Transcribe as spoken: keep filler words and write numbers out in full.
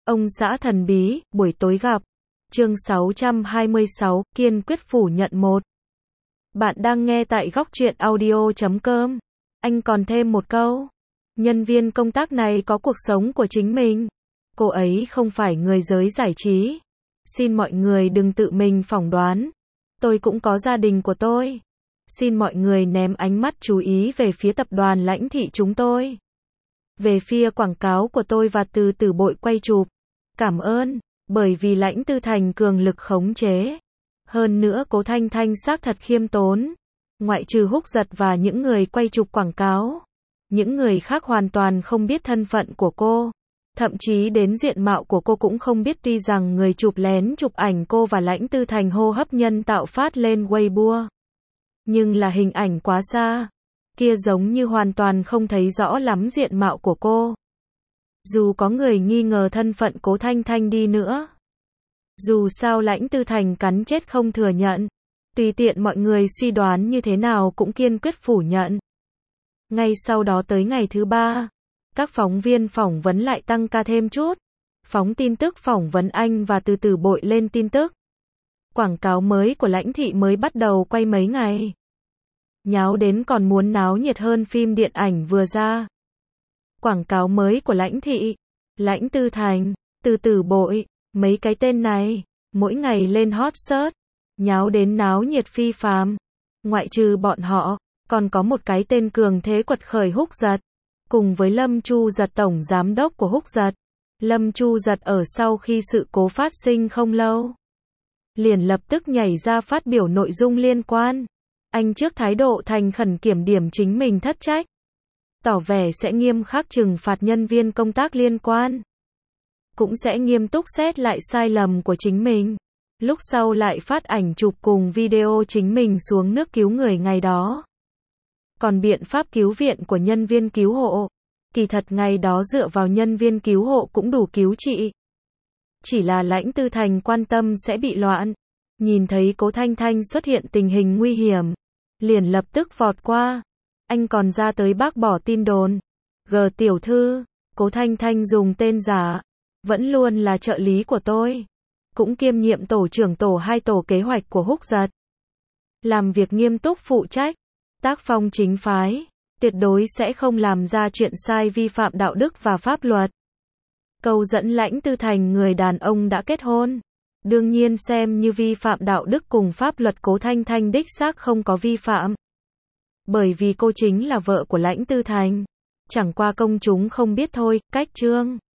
Ông xã thần bí, buổi tối gặp. Chương sáu trăm hai mươi sáu, kiên quyết phủ nhận một. Bạn đang nghe tại góc truyện audio chấm com. Anh còn thêm một câu. Nhân viên công tác này có cuộc sống của chính mình. Cô ấy không phải người giới giải trí. Xin mọi người đừng tự mình phỏng đoán. Tôi cũng có gia đình của tôi. Xin mọi người ném ánh mắt chú ý về phía tập đoàn Lãnh Thị chúng tôi. Về phía quảng cáo của tôi và từ từ bội quay chụp. Cảm ơn, bởi vì Lãnh Tư Thành cường lực khống chế. Hơn nữa Cố Thanh Thanh xác thật khiêm tốn. Ngoại trừ Húc Giật và những người quay chụp quảng cáo. Những người khác hoàn toàn không biết thân phận của cô. Thậm chí đến diện mạo của cô cũng không biết, tuy rằng người chụp lén chụp ảnh cô và Lãnh Tư Thành hô hấp nhân tạo phát lên Weibo. Nhưng là hình ảnh quá xa. Kia giống như hoàn toàn không thấy rõ lắm diện mạo của cô. Dù có người nghi ngờ thân phận Cố Thanh Thanh đi nữa. Dù sao Lãnh Tư Thành cắn chết không thừa nhận. Tùy tiện mọi người suy đoán như thế nào cũng kiên quyết phủ nhận. Ngay sau đó tới ngày thứ ba, các phóng viên phỏng vấn lại tăng ca thêm chút. Phóng tin tức phỏng vấn anh và từ từ bội lên tin tức. Quảng cáo mới của Lãnh Thị mới bắt đầu quay mấy ngày. Nháo đến còn muốn náo nhiệt hơn phim điện ảnh vừa ra. Quảng cáo mới của Lãnh Thị, Lãnh Tư Thành, từ từ bội, mấy cái tên này, mỗi ngày lên hot search, nháo đến náo nhiệt phi phàm. Ngoại trừ bọn họ, còn có một cái tên cường thế quật khởi Húc Giật, cùng với Lâm Chu Giật tổng giám đốc của Húc Giật. Lâm Chu Giật ở sau khi sự cố phát sinh không lâu, liền lập tức nhảy ra phát biểu nội dung liên quan. Anh trước thái độ thành khẩn kiểm điểm chính mình thất trách, tỏ vẻ sẽ nghiêm khắc trừng phạt nhân viên công tác liên quan, cũng sẽ nghiêm túc xét lại sai lầm của chính mình. Lúc sau lại phát ảnh chụp cùng video chính mình xuống nước cứu người ngày đó. Còn biện pháp cứu viện của nhân viên cứu hộ, kỳ thật ngày đó dựa vào nhân viên cứu hộ cũng đủ cứu trị. Chỉ là Lãnh Tư Thành quan tâm sẽ bị loạn. Nhìn thấy Cố Thanh Thanh xuất hiện tình hình nguy hiểm, liền lập tức vọt qua. Anh còn ra tới bác bỏ tin đồn. G tiểu thư, Cố Thanh Thanh dùng tên giả, vẫn luôn là trợ lý của tôi, cũng kiêm nhiệm tổ trưởng tổ hai tổ kế hoạch của Húc Giật. Làm việc nghiêm túc phụ trách, tác phong chính phái, tuyệt đối sẽ không làm ra chuyện sai vi phạm đạo đức và pháp luật. Câu dẫn Lãnh Tư Thành người đàn ông đã kết hôn, đương nhiên xem như vi phạm đạo đức cùng pháp luật. Cố Thanh Thanh đích xác không có vi phạm, bởi vì cô chính là vợ của Lãnh Tư Thành. Chẳng qua công chúng không biết thôi. Cách chương